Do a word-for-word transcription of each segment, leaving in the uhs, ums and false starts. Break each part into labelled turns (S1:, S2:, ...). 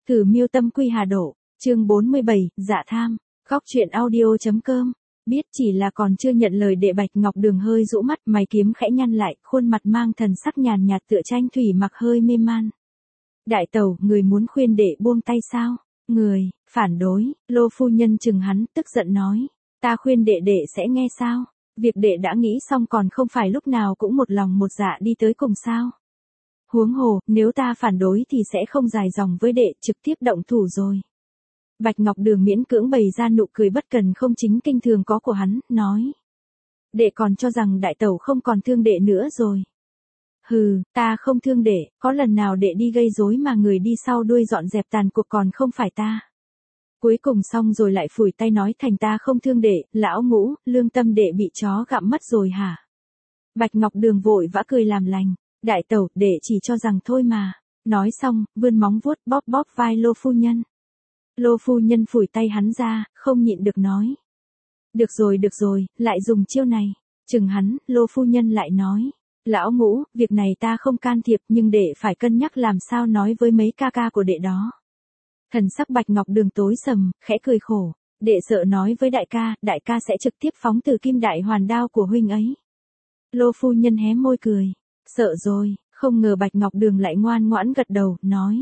S1: Cử Miêu Tâm Quy Hà Độ, chương bốn mươi bảy, Dạ Tham, Góc Truyện Audio.com. Biết chỉ là còn chưa nhận lời đệ Bạch Ngọc Đường hơi rũ mắt, mày kiếm khẽ nhăn lại, khuôn mặt mang thần sắc nhàn nhạt tựa tranh thủy mặc hơi mê man. Đại tẩu, người muốn khuyên đệ buông tay sao? Người, phản đối, Lô phu nhân chừng hắn, tức giận nói. Ta khuyên đệ đệ sẽ nghe sao? Việc đệ đã nghĩ xong còn không phải lúc nào cũng một lòng một dạ đi tới cùng sao? Huống hồ, nếu ta phản đối thì sẽ không dài dòng với đệ, trực tiếp động thủ rồi. Bạch Ngọc Đường miễn cưỡng bày ra nụ cười bất cần không chính kinh thường có của hắn, nói. Đệ còn cho rằng đại tẩu không còn thương đệ nữa rồi. Hừ, ta không thương đệ, có lần nào đệ đi gây rối mà người đi sau đuôi dọn dẹp tàn cuộc còn không phải ta. Cuối cùng xong rồi lại phủi tay nói thành ta không thương đệ, lão Ngũ, lương tâm đệ bị chó gặm mất rồi hả? Bạch Ngọc Đường vội vã cười làm lành. Đại tẩu, đệ chỉ cho rằng thôi mà. Nói xong, vươn móng vuốt bóp bóp vai Lô phu nhân. Lô phu nhân phủi tay hắn ra, không nhịn được nói. Được rồi được rồi, lại dùng chiêu này. Chừng hắn, Lô phu nhân lại nói. Lão Ngũ, việc này ta không can thiệp nhưng đệ phải cân nhắc làm sao nói với mấy ca ca của đệ đó. Thần sắc Bạch Ngọc Đường tối sầm, khẽ cười khổ. Đệ sợ nói với đại ca, đại ca sẽ trực tiếp phóng từ kim đại hoàn đao của huynh ấy. Lô phu nhân hé môi cười. Sợ rồi, không ngờ Bạch Ngọc Đường lại ngoan ngoãn gật đầu, nói.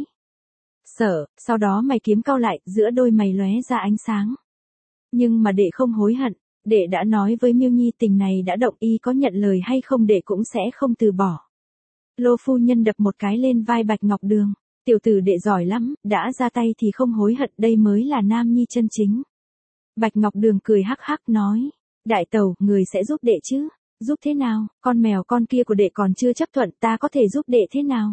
S1: Sợ, sau đó mày kiếm cau lại, giữa đôi mày lóe ra ánh sáng. Nhưng mà đệ không hối hận, đệ đã nói với Miêu Nhi tình này đã động, y có nhận lời hay không đệ cũng sẽ không từ bỏ. Lô phu nhân đập một cái lên vai Bạch Ngọc Đường, tiểu tử đệ giỏi lắm, đã ra tay thì không hối hận, đây mới là nam nhi chân chính. Bạch Ngọc Đường cười hắc hắc nói, đại tẩu, người sẽ giúp đệ chứ? Giúp thế nào, con mèo con kia của đệ còn chưa chấp thuận, ta có thể giúp đệ thế nào?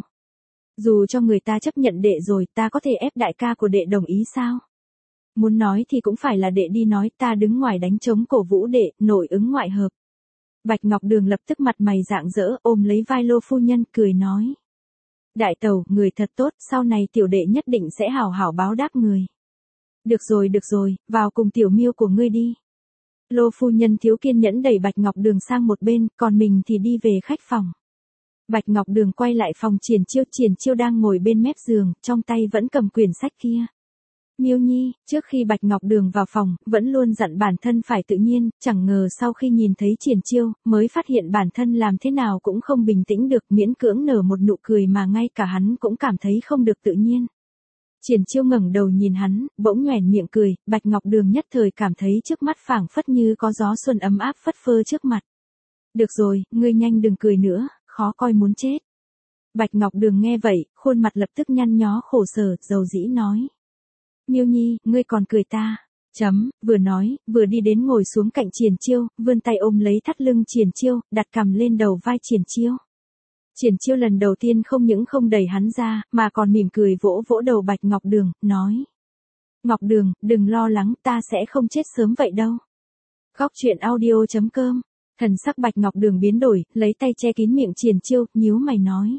S1: Dù cho người ta chấp nhận đệ rồi, ta có thể ép đại ca của đệ đồng ý sao? Muốn nói thì cũng phải là đệ đi nói, ta đứng ngoài đánh trống cổ vũ đệ, nội ứng ngoại hợp. Bạch Ngọc Đường lập tức mặt mày rạng rỡ, ôm lấy vai Lô phu nhân, cười nói. Đại tẩu, người thật tốt, sau này tiểu đệ nhất định sẽ hảo hảo báo đáp người. Được rồi được rồi, vào cùng tiểu Miêu của ngươi đi. Lô phu nhân thiếu kiên nhẫn đẩy Bạch Ngọc Đường sang một bên, còn mình thì đi về khách phòng. Bạch Ngọc Đường quay lại phòng Triển Chiêu, Triển Chiêu đang ngồi bên mép giường, trong tay vẫn cầm quyển sách kia. Miêu Nhi, trước khi Bạch Ngọc Đường vào phòng, vẫn luôn dặn bản thân phải tự nhiên, chẳng ngờ sau khi nhìn thấy Triển Chiêu, mới phát hiện bản thân làm thế nào cũng không bình tĩnh được, miễn cưỡng nở một nụ cười mà ngay cả hắn cũng cảm thấy không được tự nhiên. Triển Chiêu ngẩng đầu nhìn hắn, bỗng nhoẻn miệng cười, Bạch Ngọc Đường nhất thời cảm thấy trước mắt phảng phất như có gió xuân ấm áp phất phơ trước mặt. Được rồi, ngươi nhanh đừng cười nữa, khó coi muốn chết. Bạch Ngọc Đường nghe vậy, khuôn mặt lập tức nhăn nhó khổ sở, dầu dĩ nói. Miêu Nhi, ngươi còn cười ta. Chấm, vừa nói, vừa đi đến ngồi xuống cạnh Triển Chiêu, vươn tay ôm lấy thắt lưng Triển Chiêu, đặt cằm lên đầu vai Triển Chiêu. Triển Chiêu lần đầu tiên không những không đẩy hắn ra, mà còn mỉm cười vỗ vỗ đầu Bạch Ngọc Đường, nói. Ngọc Đường, đừng lo lắng, ta sẽ không chết sớm vậy đâu. Góc Truyện Audio.com. Thần sắc Bạch Ngọc Đường biến đổi, lấy tay che kín miệng Triển Chiêu, nhíu mày nói.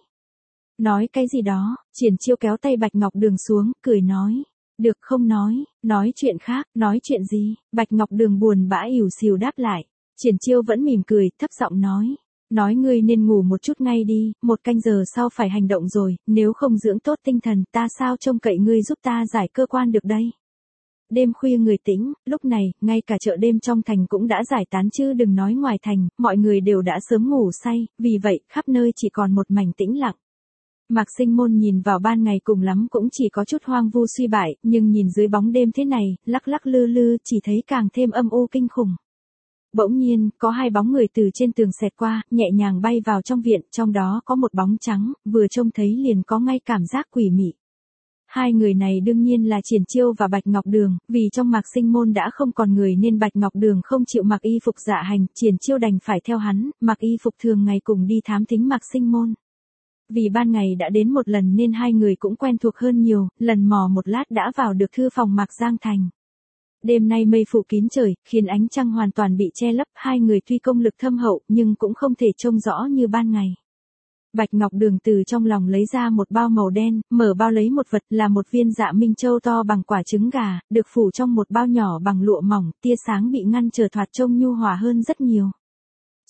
S1: Nói cái gì đó? Triển Chiêu kéo tay Bạch Ngọc Đường xuống, cười nói. Được không nói, nói chuyện khác, nói chuyện gì? Bạch Ngọc Đường buồn bã ỉu xìu đáp lại. Triển Chiêu vẫn mỉm cười, thấp giọng nói. Nói ngươi nên ngủ một chút ngay đi, một canh giờ sau phải hành động rồi, nếu không dưỡng tốt tinh thần, ta sao trông cậy ngươi giúp ta giải cơ quan được đây? Đêm khuya người tĩnh, lúc này, ngay cả chợ đêm trong thành cũng đã giải tán chứ đừng nói ngoài thành, mọi người đều đã sớm ngủ say, vì vậy, khắp nơi chỉ còn một mảnh tĩnh lặng. Mạc Sinh Môn nhìn vào ban ngày cùng lắm cũng chỉ có chút hoang vu suy bại, nhưng nhìn dưới bóng đêm thế này, lắc lắc lư lư, chỉ thấy càng thêm âm u kinh khủng. Bỗng nhiên, có hai bóng người từ trên tường xẹt qua, nhẹ nhàng bay vào trong viện, trong đó có một bóng trắng, vừa trông thấy liền có ngay cảm giác quỷ mị. Hai người này đương nhiên là Triển Chiêu và Bạch Ngọc Đường, vì trong Mạc Sinh Môn đã không còn người nên Bạch Ngọc Đường không chịu mặc y phục dạ hành, Triển Chiêu đành phải theo hắn, mặc y phục thường ngày cùng đi thám thính Mạc Sinh Môn. Vì ban ngày đã đến một lần nên hai người cũng quen thuộc hơn nhiều, lần mò một lát đã vào được thư phòng Mạc Giang Thành. Đêm nay mây phủ kín trời, khiến ánh trăng hoàn toàn bị che lấp, hai người tuy công lực thâm hậu nhưng cũng không thể trông rõ như ban ngày. Bạch Ngọc Đường từ trong lòng lấy ra một bao màu đen, mở bao lấy một vật là một viên dạ minh châu to bằng quả trứng gà, được phủ trong một bao nhỏ bằng lụa mỏng, tia sáng bị ngăn trở thoạt trông nhu hòa hơn rất nhiều.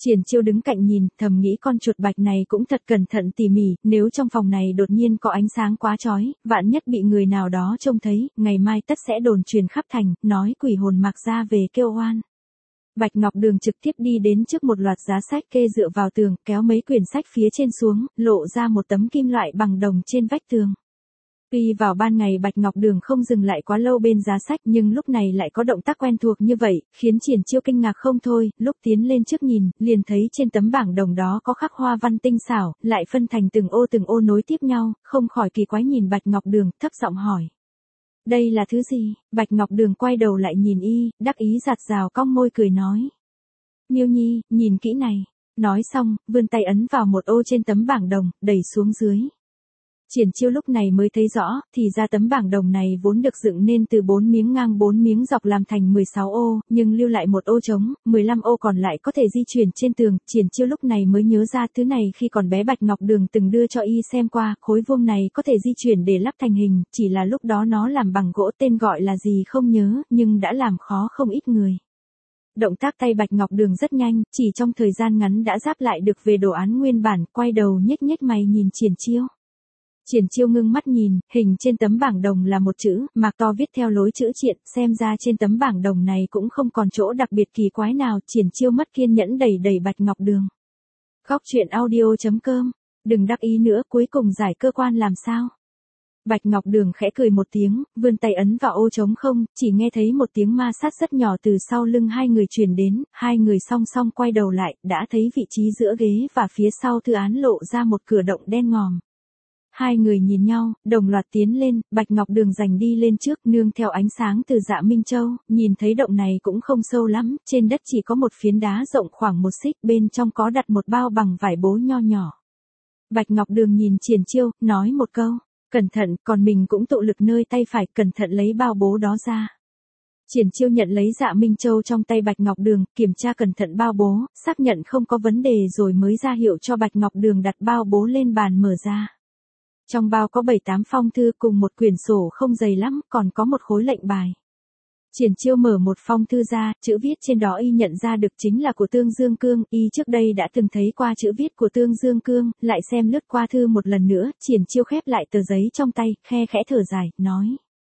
S1: Triển Chiêu đứng cạnh nhìn, thầm nghĩ con chuột bạch này cũng thật cẩn thận tỉ mỉ, nếu trong phòng này đột nhiên có ánh sáng quá chói, vạn nhất bị người nào đó trông thấy, ngày mai tất sẽ đồn truyền khắp thành, nói quỷ hồn Mạc gia về kêu oan. Bạch Ngọc Đường trực tiếp đi đến trước một loạt giá sách kê dựa vào tường, kéo mấy quyển sách phía trên xuống, lộ ra một tấm kim loại bằng đồng trên vách tường. Tuy vào ban ngày Bạch Ngọc Đường không dừng lại quá lâu bên giá sách nhưng lúc này lại có động tác quen thuộc như vậy, khiến Triển Chiêu kinh ngạc không thôi, lúc tiến lên trước nhìn, liền thấy trên tấm bảng đồng đó có khắc hoa văn tinh xảo, lại phân thành từng ô từng ô nối tiếp nhau, không khỏi kỳ quái nhìn Bạch Ngọc Đường, thấp giọng hỏi. Đây là thứ gì? Bạch Ngọc Đường quay đầu lại nhìn y, đắc ý giạt rào cong môi cười nói. Miêu Nhi, nhìn kỹ này. Nói xong, vươn tay ấn vào một ô trên tấm bảng đồng, đẩy xuống dưới. Triển Chiêu lúc này mới thấy rõ, thì ra tấm bảng đồng này vốn được dựng nên từ bốn miếng ngang bốn miếng dọc làm thành mười sáu ô, nhưng lưu lại một ô trống, mười lăm ô còn lại có thể di chuyển trên tường. Triển Chiêu lúc này mới nhớ ra thứ này khi còn bé Bạch Ngọc Đường từng đưa cho y xem qua, khối vuông này có thể di chuyển để lắp thành hình, chỉ là lúc đó nó làm bằng gỗ, tên gọi là gì không nhớ, nhưng đã làm khó không ít người. Động tác tay Bạch Ngọc Đường rất nhanh, chỉ trong thời gian ngắn đã ráp lại được về đồ án nguyên bản, quay đầu nhếch nhếch mày nhìn Triển Chiêu. Triển Chiêu ngưng mắt nhìn, hình trên tấm bảng đồng là một chữ, mạc to viết theo lối chữ triện, xem ra trên tấm bảng đồng này cũng không còn chỗ đặc biệt kỳ quái nào. Triển Chiêu mất kiên nhẫn đẩy đẩy Bạch Ngọc Đường. Góc truyện audio chấm com, đừng đắc ý nữa, cuối cùng giải cơ quan làm sao? Bạch Ngọc Đường khẽ cười một tiếng, vươn tay ấn vào ô trống không, chỉ nghe thấy một tiếng ma sát rất nhỏ từ sau lưng hai người truyền đến, hai người song song quay đầu lại, đã thấy vị trí giữa ghế và phía sau thư án lộ ra một cửa động đen ngòm. Hai người nhìn nhau, đồng loạt tiến lên, Bạch Ngọc Đường giành đi lên trước, nương theo ánh sáng từ Dạ Minh Châu, nhìn thấy động này cũng không sâu lắm, trên đất chỉ có một phiến đá rộng khoảng một xích, bên trong có đặt một bao bằng vải bố nho nhỏ. Bạch Ngọc Đường nhìn Triển Chiêu, nói một câu, cẩn thận, còn mình cũng tụ lực nơi tay phải, cẩn thận lấy bao bố đó ra. Triển Chiêu nhận lấy Dạ Minh Châu trong tay Bạch Ngọc Đường, kiểm tra cẩn thận bao bố, xác nhận không có vấn đề rồi mới ra hiệu cho Bạch Ngọc Đường đặt bao bố lên bàn mở ra. Trong bao có bảy tám phong thư cùng một quyển sổ không dày lắm, còn có một khối lệnh bài. Triển Chiêu mở một phong thư ra, chữ viết trên đó y nhận ra được chính là của Tương Dương Cương, y trước đây đã từng thấy qua chữ viết của Tương Dương Cương, lại xem lướt qua thư một lần nữa, Triển Chiêu khép lại tờ giấy trong tay, khe khẽ thở dài, nói.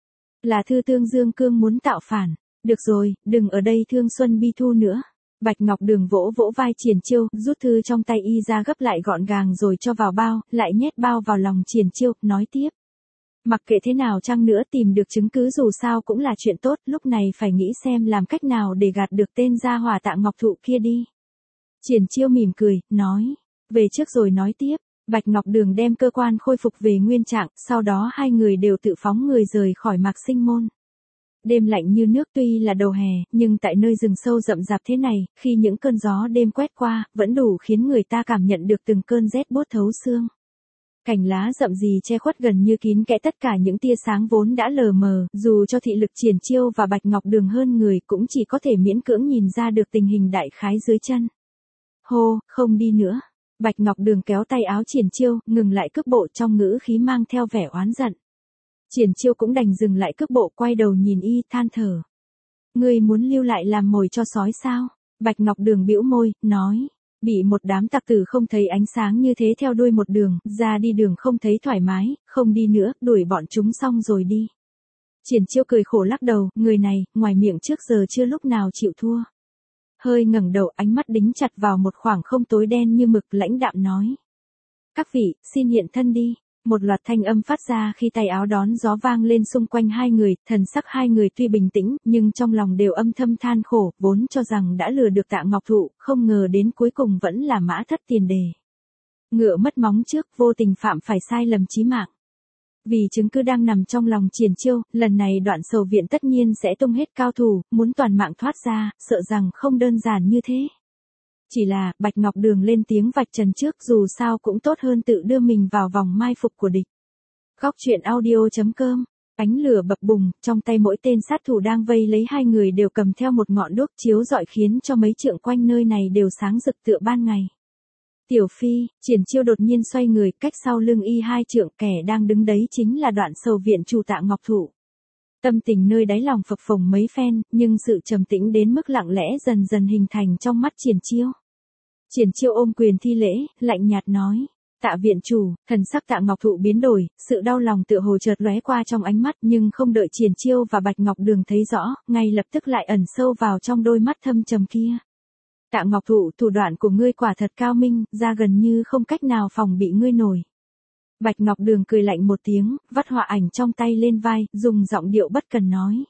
S1: Là thư Tương Dương Cương muốn tạo phản. Được rồi, đừng ở đây thương Xuân Bi Thu nữa. Bạch Ngọc Đường vỗ vỗ vai Triển Chiêu, rút thư trong tay y ra gấp lại gọn gàng rồi cho vào bao, lại nhét bao vào lòng Triển Chiêu, nói tiếp. Mặc kệ thế nào chăng nữa tìm được chứng cứ dù sao cũng là chuyện tốt, lúc này phải nghĩ xem làm cách nào để gạt được tên gia hỏa Tạ Ngọc Thụ kia đi. Triển Chiêu mỉm cười, nói. Về trước rồi nói tiếp. Bạch Ngọc Đường đem cơ quan khôi phục về nguyên trạng, sau đó hai người đều tự phóng người rời khỏi Mạc Sinh Môn. Đêm lạnh như nước tuy là đầu hè, nhưng tại nơi rừng sâu rậm rạp thế này, khi những cơn gió đêm quét qua, vẫn đủ khiến người ta cảm nhận được từng cơn rét buốt thấu xương. Cành lá rậm rì che khuất gần như kín kẽ tất cả những tia sáng vốn đã lờ mờ, dù cho thị lực Triển Chiêu và Bạch Ngọc Đường hơn người cũng chỉ có thể miễn cưỡng nhìn ra được tình hình đại khái dưới chân. Hô, không đi nữa. Bạch Ngọc Đường kéo tay áo Triển Chiêu, ngừng lại cước bộ trong ngữ khí mang theo vẻ oán giận. Triển Chiêu cũng đành dừng lại cước bộ, quay đầu nhìn y, than thở. Ngươi muốn lưu lại làm mồi cho sói sao? Bạch Ngọc Đường bĩu môi, nói. Bị một đám tặc tử không thấy ánh sáng như thế theo đuôi một đường, ra đi đường không thấy thoải mái, không đi nữa, đuổi bọn chúng xong rồi đi. Triển Chiêu cười khổ lắc đầu, người này, ngoài miệng trước giờ chưa lúc nào chịu thua. Hơi ngẩng đầu, ánh mắt đính chặt vào một khoảng không tối đen như mực, lãnh đạm nói. Các vị, xin hiện thân đi. Một loạt thanh âm phát ra khi tay áo đón gió vang lên xung quanh hai người, thần sắc hai người tuy bình tĩnh, nhưng trong lòng đều âm thầm than khổ, vốn cho rằng đã lừa được Tạ Ngọc Thụ, không ngờ đến cuối cùng vẫn là mã thất tiền đề. Ngựa mất móng trước, vô tình phạm phải sai lầm chí mạng. Vì chứng cứ đang nằm trong lòng Triển Chiêu, lần này Đoạn Sầu Viện tất nhiên sẽ tung hết cao thủ, muốn toàn mạng thoát ra, sợ rằng không đơn giản như thế. Chỉ là, Bạch Ngọc Đường lên tiếng vạch trần trước, dù sao cũng tốt hơn tự đưa mình vào vòng mai phục của địch. Góc truyện audio chấm com, ánh lửa bập bùng, trong tay mỗi tên sát thủ đang vây lấy hai người đều cầm theo một ngọn đuốc chiếu rọi khiến cho mấy trượng quanh nơi này đều sáng rực tựa ban ngày. Tiểu Phi, Triển Chiêu đột nhiên xoay người, cách sau lưng y hai trượng, kẻ đang đứng đấy chính là Đoạn Sầu Viện chủ Tạ Ngọc Thụ. Tâm tình nơi đáy lòng phập phồng mấy phen, nhưng sự trầm tĩnh đến mức lặng lẽ dần dần hình thành trong mắt Triển Chiêu. Triển Chiêu ôm quyền thi lễ, lạnh nhạt nói. Tạ viện chủ. Thần sắc Tạ Ngọc Thụ biến đổi, sự đau lòng tựa hồ chợt lóe qua trong ánh mắt, nhưng không đợi Triển Chiêu và Bạch Ngọc Đường thấy rõ, ngay lập tức lại ẩn sâu vào trong đôi mắt thâm trầm kia. Tạ Ngọc Thụ, thủ đoạn của ngươi quả thật cao minh, ra gần như không cách nào phòng bị ngươi nổi. Bạch Ngọc Đường cười lạnh một tiếng, vắt họa ảnh trong tay lên vai, dùng giọng điệu bất cần nói.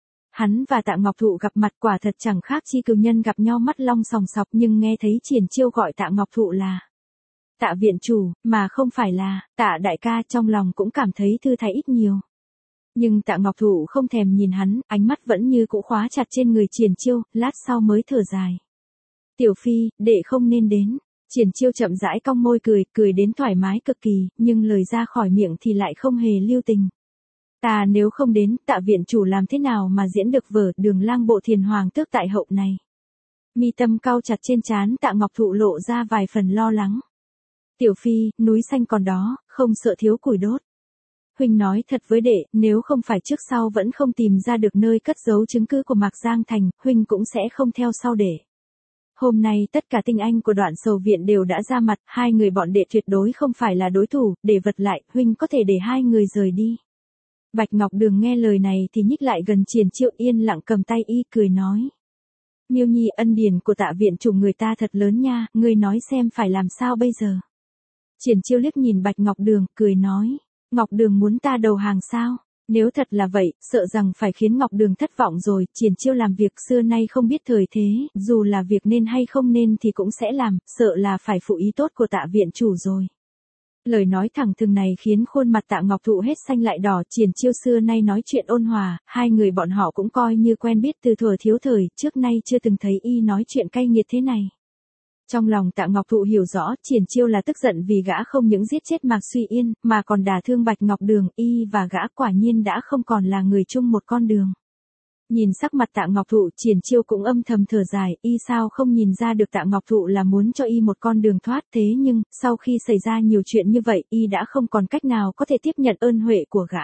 S1: Hắn và Tạ Ngọc Thụ gặp mặt quả thật chẳng khác chi cừu nhân gặp nhau mắt long sòng sọc, nhưng nghe thấy Triển Chiêu gọi Tạ Ngọc Thụ là Tạ viện chủ, mà không phải là Tạ đại ca, trong lòng cũng cảm thấy thư thái ít nhiều. Nhưng Tạ Ngọc Thụ không thèm nhìn hắn, ánh mắt vẫn như cũ khóa chặt trên người Triển Chiêu, lát sau mới thở dài. Tiểu phi, đệ không nên đến. Triển Chiêu chậm rãi cong môi cười, cười đến thoải mái cực kỳ, nhưng lời ra khỏi miệng thì lại không hề lưu tình. Ta nếu không đến, Tạ viện chủ làm thế nào mà diễn được vở Đường Lang bộ Thiền Hoàng tước tại hậu này? Mi tâm cau chặt trên trán Tạ Ngọc Thụ lộ ra vài phần lo lắng. Tiểu phi, núi xanh còn đó, không sợ thiếu củi đốt. Huynh nói thật với đệ, nếu không phải trước sau vẫn không tìm ra được nơi cất giấu chứng cứ của Mạc Giang Thành, huynh cũng sẽ không theo sau đệ. Hôm nay tất cả tinh anh của Đoạn Sầu viện đều đã ra mặt, hai người bọn đệ tuyệt đối không phải là đối thủ, để vật lại, huynh có thể để hai người rời đi. Bạch Ngọc Đường nghe lời này thì nhích lại gần Triển Chiêu, yên lặng cầm tay y cười nói. Miêu Nhi, ân điển của Tạ viện chủ người ta thật lớn nha, ngươi nói xem phải làm sao bây giờ. Triển Chiêu liếc nhìn Bạch Ngọc Đường, cười nói. Ngọc Đường muốn ta đầu hàng sao? Nếu thật là vậy, sợ rằng phải khiến Ngọc Đường thất vọng rồi. Triển Chiêu làm việc xưa nay không biết thời thế, dù là việc nên hay không nên thì cũng sẽ làm, sợ là phải phụ ý tốt của Tạ viện chủ rồi. Lời nói thẳng thừng này khiến khuôn mặt Tạ Ngọc Thụ hết xanh lại đỏ. Triển Chiêu xưa nay nói chuyện ôn hòa, hai người bọn họ cũng coi như quen biết từ thuở thiếu thời, trước nay chưa từng thấy y nói chuyện cay nghiệt thế này. Trong lòng Tạ Ngọc Thụ hiểu rõ, Triển Chiêu là tức giận vì gã không những giết chết Mạc Suy Yên, mà còn đả thương Bạch Ngọc Đường, y và gã quả nhiên đã không còn là người chung một con đường. Nhìn sắc mặt Tạ Ngọc Thụ, Triển Chiêu cũng âm thầm thở dài, y sao không nhìn ra được Tạ Ngọc Thụ là muốn cho y một con đường thoát, thế nhưng, sau khi xảy ra nhiều chuyện như vậy, y đã không còn cách nào có thể tiếp nhận ơn huệ của gã.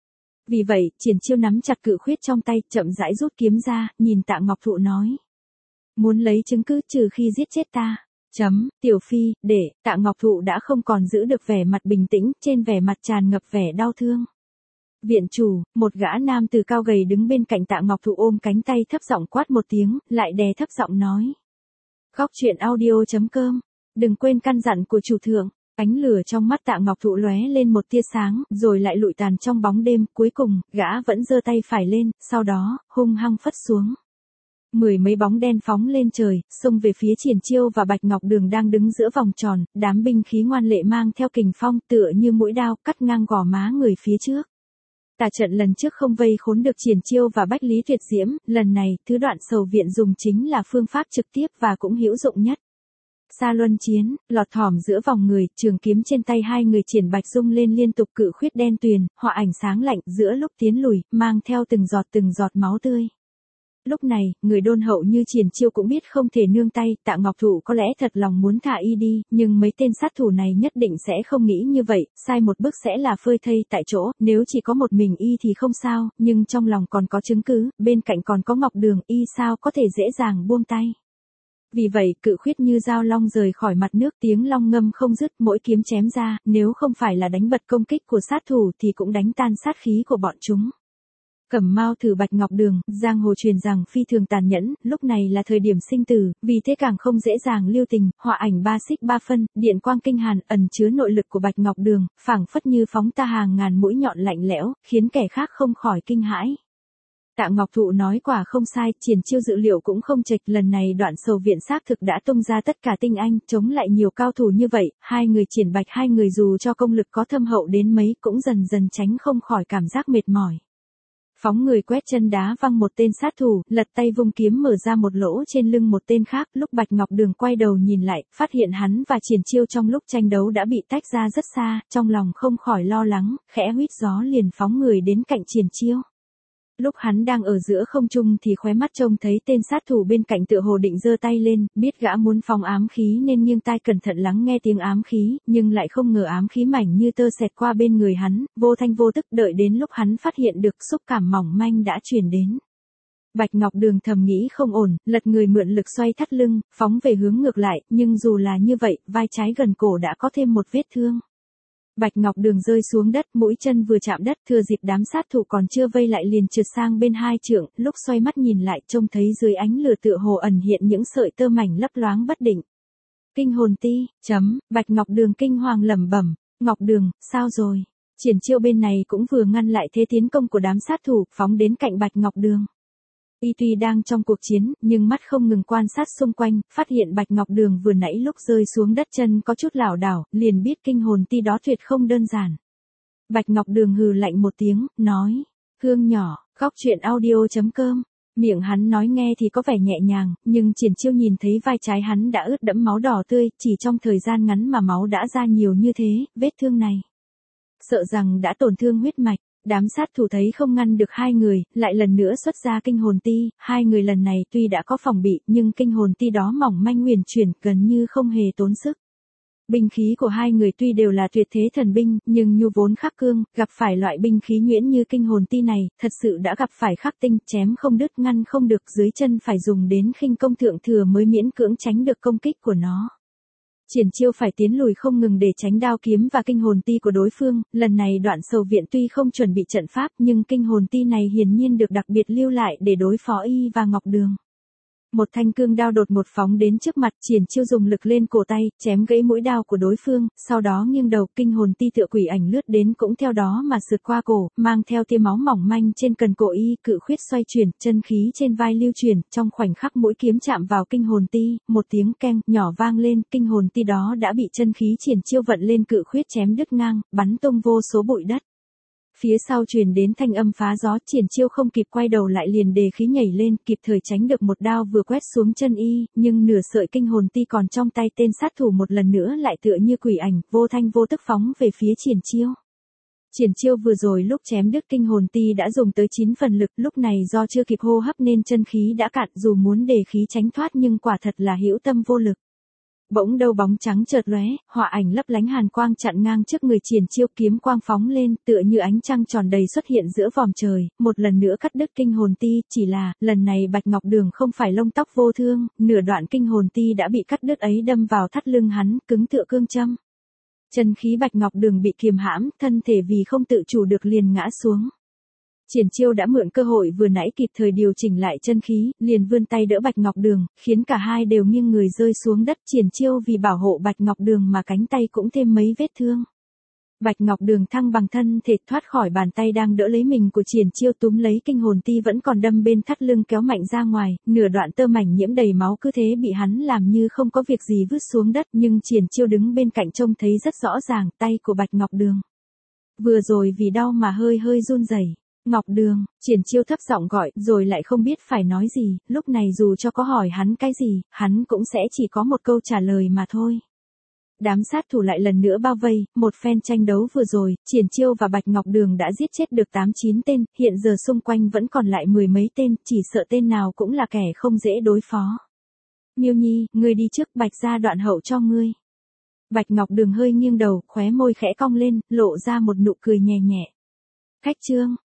S1: Vì vậy, Triển Chiêu nắm chặt cự khuyết trong tay, chậm rãi rút kiếm ra, nhìn Tạ Ngọc Thụ nói. Muốn lấy chứng cứ trừ khi giết chết ta. Chấm, tiểu phi, để, Tạ Ngọc Thụ đã không còn giữ được vẻ mặt bình tĩnh, trên vẻ mặt tràn ngập vẻ đau thương. Viện chủ, một gã nam từ cao gầy đứng bên cạnh Tạ Ngọc Thụ ôm cánh tay thấp giọng quát một tiếng, lại đè thấp giọng nói. Góc truyện audio chấm com, đừng quên căn dặn của chủ thượng. Ánh lửa trong mắt Tạ Ngọc Thụ lóe lên một tia sáng, rồi lại lụi tàn trong bóng đêm, cuối cùng, gã vẫn giơ tay phải lên, sau đó, hung hăng phất xuống. Mười mấy bóng đen phóng lên trời, xông về phía Triển Chiêu và Bạch Ngọc Đường đang đứng giữa vòng tròn, đám binh khí ngoan lệ mang theo kình phong tựa như mũi đao cắt ngang gò má người phía trước. Tà trận lần trước không vây khốn được Triển Chiêu và Bách Lý Tuyệt Diễm, lần này, thứ Đoạn Sầu viện dùng chính là phương pháp trực tiếp và cũng hữu dụng nhất. Sa luân chiến, lọt thỏm giữa vòng người, trường kiếm trên tay hai người Triển Bạch rung lên liên tục, cự khuyết đen tuyền, họa ảnh sáng lạnh giữa lúc tiến lùi, mang theo từng giọt từng giọt máu tươi. Lúc này, người đôn hậu như Triển Chiêu cũng biết không thể nương tay, Tạ Ngọc Thụ có lẽ thật lòng muốn thả y đi, nhưng mấy tên sát thủ này nhất định sẽ không nghĩ như vậy, sai một bước sẽ là phơi thây tại chỗ, nếu chỉ có một mình y thì không sao, nhưng trong lòng còn có chứng cứ, bên cạnh còn có Ngọc Đường, y sao có thể dễ dàng buông tay. Vì vậy, cự khuyết như dao long rời khỏi mặt nước, tiếng long ngâm không dứt, mỗi kiếm chém ra, nếu không phải là đánh bật công kích của sát thủ thì cũng đánh tan sát khí của bọn chúng. Cẩm Mao thử Bạch Ngọc Đường, giang hồ truyền rằng phi thường tàn nhẫn, lúc này là thời điểm sinh tử, vì thế càng không dễ dàng lưu tình, họa ảnh ba xích ba phân, điện quang kinh hàn, ẩn chứa nội lực của Bạch Ngọc Đường, phảng phất như phóng ta hàng ngàn mũi nhọn lạnh lẽo, khiến kẻ khác không khỏi kinh hãi. Tạ Ngọc Thụ nói quả không sai, Triển Chiêu dự liệu cũng không chệch, lần này Đoạn Sầu viện xác thực đã tung ra tất cả tinh anh, chống lại nhiều cao thủ như vậy, hai người Triển Bạch hai người dù cho công lực có thâm hậu đến mấy cũng dần dần tránh không khỏi cảm giác mệt mỏi. Phóng người quét chân đá văng một tên sát thủ, lật tay vung kiếm mở ra một lỗ trên lưng một tên khác, lúc Bạch Ngọc Đường quay đầu nhìn lại, phát hiện hắn và Triển Chiêu trong lúc tranh đấu đã bị tách ra rất xa, trong lòng không khỏi lo lắng, khẽ huýt gió liền phóng người đến cạnh Triển Chiêu. Lúc hắn đang ở giữa không trung thì khóe mắt trông thấy tên sát thủ bên cạnh tựa hồ định giơ tay lên, biết gã muốn phóng ám khí nên nghiêng tai cẩn thận lắng nghe tiếng ám khí, nhưng lại không ngờ ám khí mảnh như tơ xẹt qua bên người hắn, vô thanh vô tức, đợi đến lúc hắn phát hiện được xúc cảm mỏng manh đã truyền đến. Bạch Ngọc Đường thầm nghĩ không ổn, lật người mượn lực xoay thắt lưng, phóng về hướng ngược lại, nhưng dù là như vậy, vai trái gần cổ đã có thêm một vết thương. Bạch Ngọc Đường rơi xuống đất, mũi chân vừa chạm đất, thừa dịp đám sát thủ còn chưa vây lại liền trượt sang bên hai trượng, lúc xoay mắt nhìn lại trông thấy dưới ánh lửa tựa hồ ẩn hiện những sợi tơ mảnh lấp loáng bất định. Kinh hồn ti, chấm, Bạch Ngọc Đường kinh hoàng lẩm bẩm, Ngọc Đường, sao rồi? Triển Chiêu bên này cũng vừa ngăn lại thế tiến công của đám sát thủ, phóng đến cạnh Bạch Ngọc Đường. Y tuy đang trong cuộc chiến, nhưng mắt không ngừng quan sát xung quanh, phát hiện Bạch Ngọc Đường vừa nãy lúc rơi xuống đất chân có chút lảo đảo, liền biết kinh hồn ti đó tuyệt không đơn giản. Bạch Ngọc Đường hừ lạnh một tiếng, nói, Hương nhỏ, khóc chuyện audio chấm com. Miệng hắn nói nghe thì có vẻ nhẹ nhàng, nhưng Triển Chiêu nhìn thấy vai trái hắn đã ướt đẫm máu đỏ tươi, chỉ trong thời gian ngắn mà máu đã ra nhiều như thế, vết thương này. Sợ rằng đã tổn thương huyết mạch. Đám sát thủ thấy không ngăn được hai người, lại lần nữa xuất ra kinh hồn ti, hai người lần này tuy đã có phòng bị, nhưng kinh hồn ti đó mỏng manh huyền chuyển, gần như không hề tốn sức. Binh khí của hai người tuy đều là tuyệt thế thần binh, nhưng nhu vốn khắc cương, gặp phải loại binh khí nhuyễn như kinh hồn ti này, thật sự đã gặp phải khắc tinh, chém không đứt ngăn không được, dưới chân phải dùng đến khinh công thượng thừa mới miễn cưỡng tránh được công kích của nó. Triển Chiêu phải tiến lùi không ngừng để tránh đao kiếm và kinh hồn ti của đối phương, lần này Đoạn Sầu Viện tuy không chuẩn bị trận pháp nhưng kinh hồn ti này hiển nhiên được đặc biệt lưu lại để đối phó y và Ngọc Đường. Một thanh cương đao đột một phóng đến trước mặt, Triển Chiêu dùng lực lên cổ tay, chém gãy mũi đao của đối phương, sau đó nghiêng đầu, kinh hồn ti tựa quỷ ảnh lướt đến cũng theo đó mà sượt qua cổ, mang theo tia máu mỏng manh trên cần cổ y, cự khuyết xoay chuyển, chân khí trên vai lưu chuyển, trong khoảnh khắc mũi kiếm chạm vào kinh hồn ti, một tiếng keng nhỏ vang lên, kinh hồn ti đó đã bị chân khí Triển Chiêu vận lên cự khuyết chém đứt ngang, bắn tung vô số bụi đất. Phía sau truyền đến thanh âm phá gió, Triển Chiêu không kịp quay đầu lại liền đề khí nhảy lên, kịp thời tránh được một đao vừa quét xuống chân y, nhưng nửa sợi kinh hồn ti còn trong tay tên sát thủ một lần nữa lại tựa như quỷ ảnh, vô thanh vô tức phóng về phía Triển Chiêu. Triển Chiêu vừa rồi lúc chém đứt kinh hồn ti đã dùng tới chín phần lực, lúc này do chưa kịp hô hấp nên chân khí đã cạn, dù muốn đề khí tránh thoát nhưng quả thật là hữu tâm vô lực. Bỗng đâu bóng trắng chợt lóe, họa ảnh lấp lánh hàn quang chặn ngang trước người Triển Chiêu, kiếm quang phóng lên, tựa như ánh trăng tròn đầy xuất hiện giữa vòm trời, một lần nữa cắt đứt kinh hồn ti, chỉ là, lần này Bạch Ngọc Đường không phải lông tóc vô thương, nửa đoạn kinh hồn ti đã bị cắt đứt ấy đâm vào thắt lưng hắn, cứng tựa cương châm. Chân khí Bạch Ngọc Đường bị kiềm hãm, thân thể vì không tự chủ được liền ngã xuống. Triển Chiêu đã mượn cơ hội vừa nãy kịp thời điều chỉnh lại chân khí, liền vươn tay đỡ Bạch Ngọc Đường, khiến cả hai đều nghiêng người rơi xuống đất. Triển Chiêu vì bảo hộ Bạch Ngọc Đường mà cánh tay cũng thêm mấy vết thương. Bạch Ngọc Đường thăng bằng thân thể thoát khỏi bàn tay đang đỡ lấy mình của Triển Chiêu, túm lấy kinh hồn ti vẫn còn đâm bên thắt lưng kéo mạnh ra ngoài, nửa đoạn tơ mảnh nhiễm đầy máu cứ thế bị hắn làm như không có việc gì vứt xuống đất, nhưng Triển Chiêu đứng bên cạnh trông thấy rất rõ ràng tay của Bạch Ngọc Đường. Vừa rồi vì đau mà hơi hơi run rẩy. Ngọc Đường, Triển Chiêu thấp giọng gọi, rồi lại không biết phải nói gì, lúc này dù cho có hỏi hắn cái gì, hắn cũng sẽ chỉ có một câu trả lời mà thôi. Đám sát thủ lại lần nữa bao vây, một phen tranh đấu vừa rồi, Triển Chiêu và Bạch Ngọc Đường đã giết chết được tám chín tên, hiện giờ xung quanh vẫn còn lại mười mấy tên, chỉ sợ tên nào cũng là kẻ không dễ đối phó. Miêu Nhi, ngươi đi trước, Bạch gia đoạn hậu cho ngươi. Bạch Ngọc Đường hơi nghiêng đầu, khóe môi khẽ cong lên, lộ ra một nụ cười nhẹ nhẹ. Khách trương,